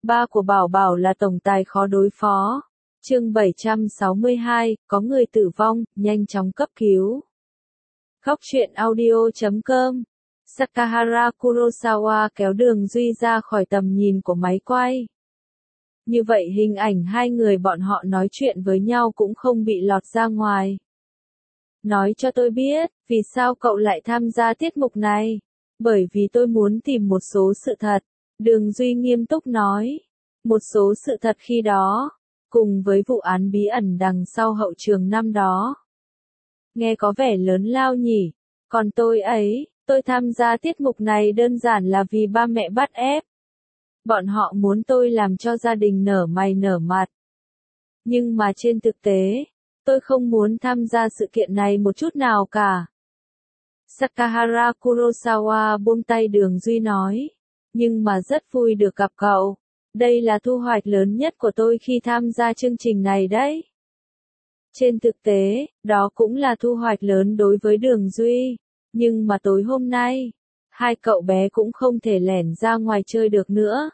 ba của Bảo Bảo là tổng tài khó đối phó. Chương 762, có người tử vong, nhanh chóng cấp cứu. Góc truyện audio.com. Sakahara Kurosawa kéo Đường Duy ra khỏi tầm nhìn của máy quay. Như vậy hình ảnh hai người bọn họ nói chuyện với nhau cũng không bị lọt ra ngoài. Nói cho tôi biết, vì sao cậu lại tham gia tiết mục này? Bởi vì tôi muốn tìm một số sự thật. Đường Duy nghiêm túc nói. Một số sự thật khi đó, cùng với vụ án bí ẩn đằng sau hậu trường năm đó. Nghe có vẻ lớn lao nhỉ, còn tôi ấy, tôi tham gia tiết mục này đơn giản là vì ba mẹ bắt ép. Bọn họ muốn tôi làm cho gia đình nở mày nở mặt. Nhưng mà trên thực tế, tôi không muốn tham gia sự kiện này một chút nào cả. Sakahara Kurosawa buông tay Đường Duy nói. Nhưng mà rất vui được gặp cậu. Đây là thu hoạch lớn nhất của tôi khi tham gia chương trình này đấy. Trên thực tế, đó cũng là thu hoạch lớn đối với Đường Duy. Nhưng mà tối hôm nay, hai cậu bé cũng không thể lẻn ra ngoài chơi được nữa.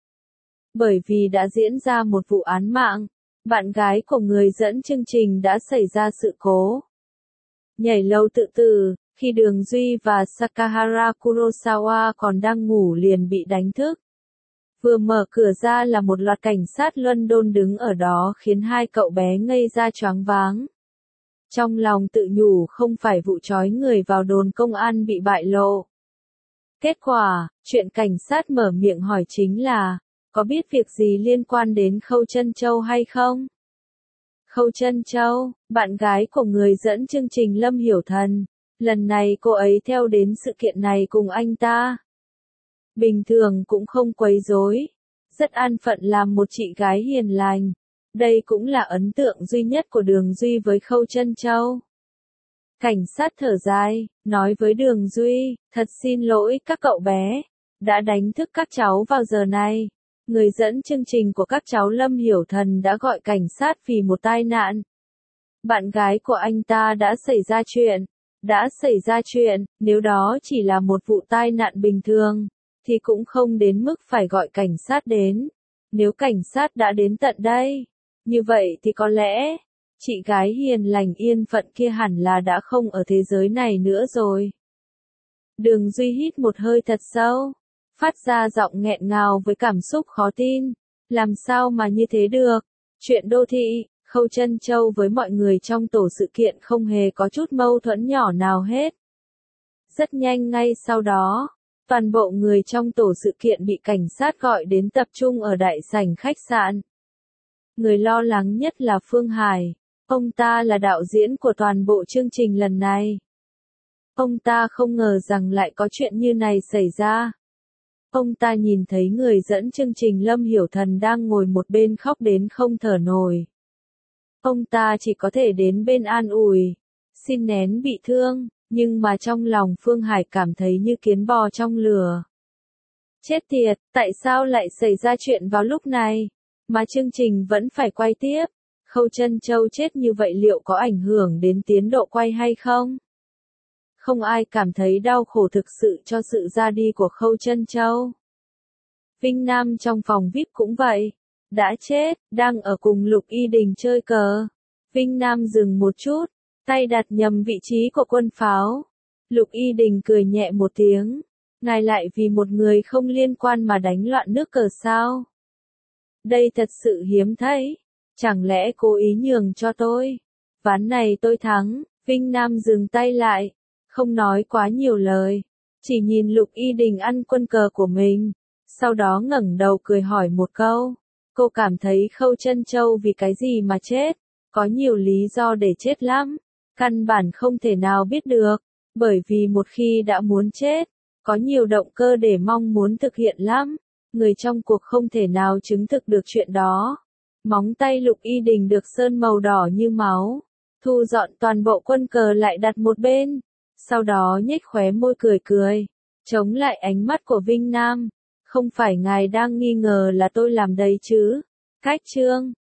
Bởi vì đã diễn ra một vụ án mạng, bạn gái của người dẫn chương trình đã xảy ra sự cố. Nhảy lầu tự tử, khi Đường Duy và Sakahara Kurosawa còn đang ngủ liền bị đánh thức. Vừa mở cửa ra là một loạt cảnh sát London đứng ở đó khiến hai cậu bé ngây ra choáng váng. Trong lòng tự nhủ không phải vụ trói người vào đồn công an bị bại lộ. Kết quả, chuyện cảnh sát mở miệng hỏi chính là, có biết việc gì liên quan đến Khâu Trân Châu hay không? Khâu Trân Châu, bạn gái của người dẫn chương trình Lâm Hiểu Thần. Lần này cô ấy theo đến sự kiện này cùng anh ta. Bình thường cũng không quấy rối. Rất an phận làm một chị gái hiền lành. Đây cũng là ấn tượng duy nhất của Đường Duy với Khâu Trân Châu. Cảnh sát thở dài, nói với Đường Duy, thật xin lỗi các cậu bé, đã đánh thức các cháu vào giờ này. Người dẫn chương trình của các cháu Lâm Hiểu Thần đã gọi cảnh sát vì một tai nạn. Bạn gái của anh ta đã xảy ra chuyện, nếu đó chỉ là một vụ tai nạn bình thường, thì cũng không đến mức phải gọi cảnh sát đến. Nếu cảnh sát đã đến tận đây, như vậy thì có lẽ, chị gái hiền lành yên phận kia hẳn là đã không ở thế giới này nữa rồi. Đường Duy hít một hơi thật sâu, phát ra giọng nghẹn ngào với cảm xúc khó tin. Làm sao mà như thế được? Chuyện đô thị, Khâu Trân Châu với mọi người trong tổ sự kiện không hề có chút mâu thuẫn nhỏ nào hết. Rất nhanh ngay sau đó, toàn bộ người trong tổ sự kiện bị cảnh sát gọi đến tập trung ở đại sảnh khách sạn. Người lo lắng nhất là Phương Hải. Ông ta là đạo diễn của toàn bộ chương trình lần này. Ông ta không ngờ rằng lại có chuyện như này xảy ra. Ông ta nhìn thấy người dẫn chương trình Lâm Hiểu Thần đang ngồi một bên khóc đến không thở nổi. Ông ta chỉ có thể đến bên an ủi, xin nén bị thương, nhưng mà trong lòng Phương Hải cảm thấy như kiến bò trong lửa. Chết tiệt, tại sao lại xảy ra chuyện vào lúc này, mà chương trình vẫn phải quay tiếp? Khâu Trân Châu chết như vậy liệu có ảnh hưởng đến tiến độ quay hay không? Không ai cảm thấy đau khổ thực sự cho sự ra đi của Khâu Trân Châu. Vinh Nam trong phòng VIP cũng vậy. Đã chết, đang ở cùng Lục Y Đình chơi cờ. Vinh Nam dừng một chút, tay đặt nhầm vị trí của quân pháo. Lục Y Đình cười nhẹ một tiếng. Ngài lại vì một người không liên quan mà đánh loạn nước cờ sao? Đây thật sự hiếm thấy. Chẳng lẽ cố ý nhường cho tôi? Ván này tôi thắng. Vinh Nam dừng tay lại, không nói quá nhiều lời, chỉ nhìn Lục Y Đình ăn quân cờ của mình. Sau đó ngẩng đầu cười hỏi một câu. Cô cảm thấy Khâu Trân Châu vì cái gì mà chết? Có nhiều lý do để chết lắm. Căn bản không thể nào biết được. Bởi vì một khi đã muốn chết, có nhiều động cơ để mong muốn thực hiện lắm. Người trong cuộc không thể nào chứng thực được chuyện đó. Móng tay Lục Y Đình được sơn màu đỏ như máu. Thu dọn toàn bộ quân cờ lại đặt một bên. Sau đó nhếch khóe môi cười cười. Chống lại ánh mắt của Vinh Nam. Không phải ngài đang nghi ngờ là tôi làm đấy chứ? Cách chương